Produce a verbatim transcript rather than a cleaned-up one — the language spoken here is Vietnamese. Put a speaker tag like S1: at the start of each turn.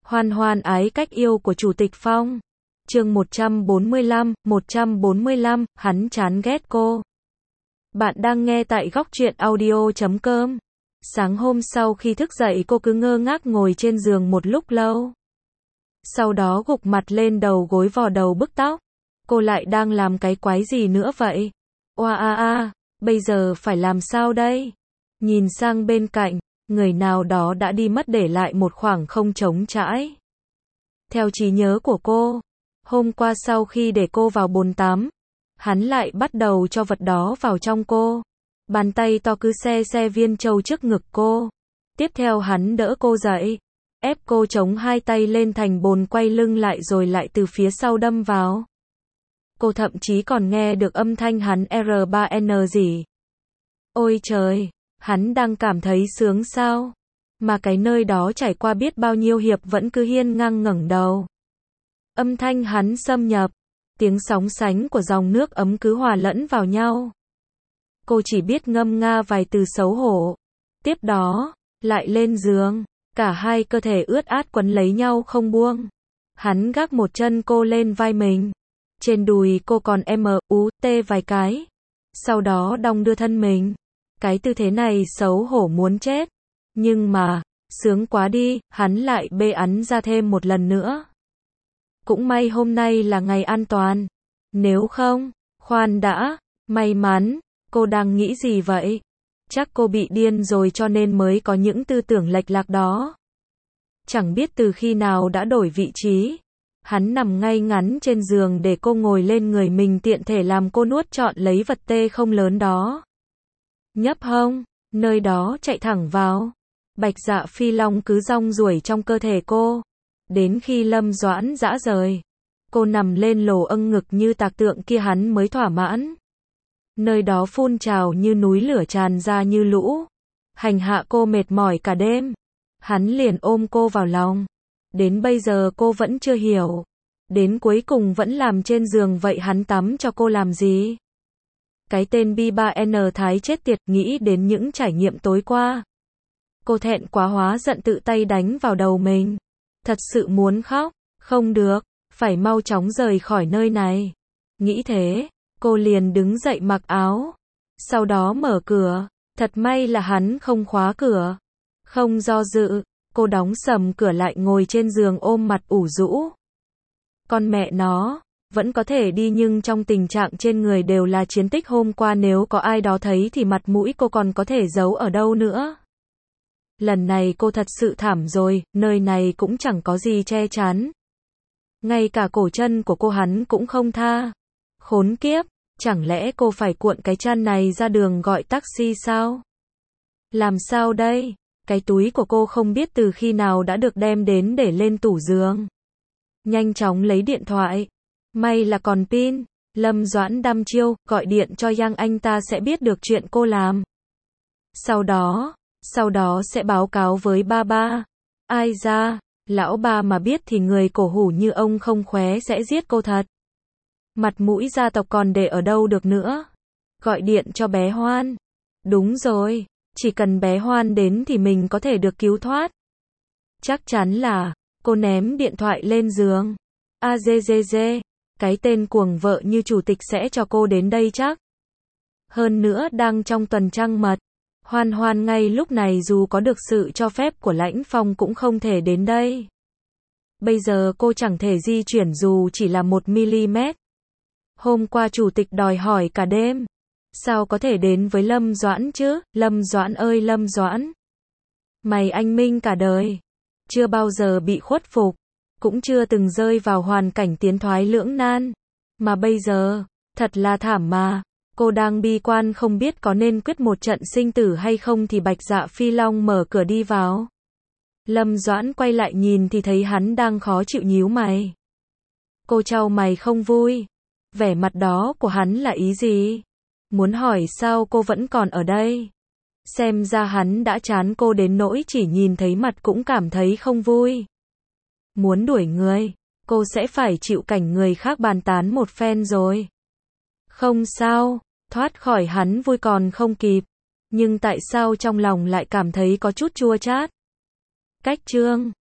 S1: Hoan hoan ái cách yêu của Chủ tịch Phong. Chương một trăm bốn mươi lăm, một trăm bốn mươi lăm, hắn chán ghét cô. Bạn đang nghe tại góc truyện audio chấm com. Sáng hôm sau khi thức dậy cô cứ ngơ ngác ngồi trên giường một lúc lâu. Sau đó gục mặt lên đầu gối vò đầu bứt tóc. Cô lại đang làm cái quái gì nữa vậy? Oa a a, bây giờ phải làm sao đây? Nhìn sang bên cạnh, người nào đó đã đi mất để lại một khoảng không trống trải. Theo trí nhớ của cô, hôm qua sau khi để cô vào bồn tắm, hắn lại bắt đầu cho vật đó vào trong cô. Bàn tay to cứ xe xe viên châu trước ngực cô. Tiếp theo hắn đỡ cô dậy, ép cô chống hai tay lên thành bồn quay lưng lại rồi lại từ phía sau đâm vào. Cô thậm chí còn nghe được âm thanh hắn R ba N gì. Ôi trời, hắn đang cảm thấy sướng sao? Mà cái nơi đó trải qua biết bao nhiêu hiệp vẫn cứ hiên ngang ngẩng đầu. Âm thanh hắn xâm nhập, tiếng sóng sánh của dòng nước ấm cứ hòa lẫn vào nhau. Cô chỉ biết ngâm nga vài từ xấu hổ. Tiếp đó, lại lên giường, cả hai cơ thể ướt át quấn lấy nhau không buông. Hắn gác một chân cô lên vai mình. Trên đùi cô còn M, U, T vài cái. Sau đó đong đưa thân mình. Cái tư thế này xấu hổ muốn chết. Nhưng mà, sướng quá đi, hắn lại bê ẵn ra thêm một lần nữa. Cũng may hôm nay là ngày an toàn. Nếu không, khoan đã, may mắn, cô đang nghĩ gì vậy? Chắc cô bị điên rồi cho nên mới có những tư tưởng lệch lạc đó. Chẳng biết từ khi nào đã đổi vị trí. Hắn nằm ngay ngắn trên giường để cô ngồi lên người mình tiện thể làm cô nuốt trọn lấy vật tê không lớn đó. Nhấp hông, nơi đó chạy thẳng vào. Bạch Dạ Phi Long cứ rong ruổi trong cơ thể cô. Đến khi Lâm Doãn rã rời, cô nằm lên lồ âng ngực như tạc tượng kia hắn mới thỏa mãn. Nơi đó phun trào như núi lửa tràn ra như lũ. Hành hạ cô mệt mỏi cả đêm. Hắn liền ôm cô vào lòng. Đến bây giờ cô vẫn chưa hiểu. Đến cuối cùng vẫn làm trên giường vậy hắn tắm cho cô làm gì? Cái tên B ba N Thái chết tiệt nghĩ đến những trải nghiệm tối qua. Cô thẹn quá hóa giận tự tay đánh vào đầu mình. Thật sự muốn khóc. Không được. Phải mau chóng rời khỏi nơi này. Nghĩ thế. Cô liền đứng dậy mặc áo. Sau đó mở cửa. Thật may là hắn không khóa cửa. Không do dự. Cô đóng sầm cửa lại ngồi trên giường ôm mặt ủ rũ. Con mẹ nó. Vẫn có thể đi nhưng trong tình trạng trên người đều là chiến tích hôm qua nếu có ai đó thấy thì mặt mũi cô còn có thể giấu ở đâu nữa. Lần này cô thật sự thảm rồi, nơi này cũng chẳng có gì che chắn. Ngay cả cổ chân của cô hắn cũng không tha. Khốn kiếp, chẳng lẽ cô phải cuộn cái chăn này ra đường gọi taxi sao? Làm sao đây? Cái túi của cô không biết từ khi nào đã được đem đến để lên tủ giường. Nhanh chóng lấy điện thoại. May là còn pin. Lâm Doãn đăm chiêu, gọi điện cho Yang anh ta sẽ biết được chuyện cô làm. Sau đó, sau đó sẽ báo cáo với ba ba. Ai ra, lão ba mà biết thì người cổ hủ như ông không khóe sẽ giết cô thật. Mặt mũi gia tộc còn để ở đâu được nữa. Gọi điện cho bé Hoan. Đúng rồi, chỉ cần bé Hoan đến thì mình có thể được cứu thoát. Chắc chắn là, cô ném điện thoại lên giường. A dê dê dê, cái tên cuồng vợ như chủ tịch sẽ cho cô đến đây chắc. Hơn nữa đang trong tuần trăng mật. Hoan Hoan ngay lúc này dù có được sự cho phép của Lãnh Phong cũng không thể đến đây. Bây giờ cô chẳng thể di chuyển dù chỉ là một mi-li-mét. Hôm qua chủ tịch đòi hỏi cả đêm. Sao có thể đến với Lâm Doãn chứ? Lâm Doãn ơi Lâm Doãn. Mày anh minh cả đời. Chưa bao giờ bị khuất phục. Cũng chưa từng rơi vào hoàn cảnh tiến thoái lưỡng nan. Mà bây giờ, thật là thảm mà. Cô đang bi quan không biết có nên quyết một trận sinh tử hay không thì Bạch Dạ Phi Long mở cửa đi vào. Lâm Doãn quay lại nhìn thì thấy hắn đang khó chịu nhíu mày. Cô chau mày không vui. Vẻ mặt đó của hắn là ý gì? Muốn hỏi sao cô vẫn còn ở đây? Xem ra hắn đã chán cô đến nỗi chỉ nhìn thấy mặt cũng cảm thấy không vui. Muốn đuổi người, cô sẽ phải chịu cảnh người khác bàn tán một phen rồi. Không sao, thoát khỏi hắn vui còn không kịp. Nhưng tại sao trong lòng lại cảm thấy có chút chua chát? Cách chương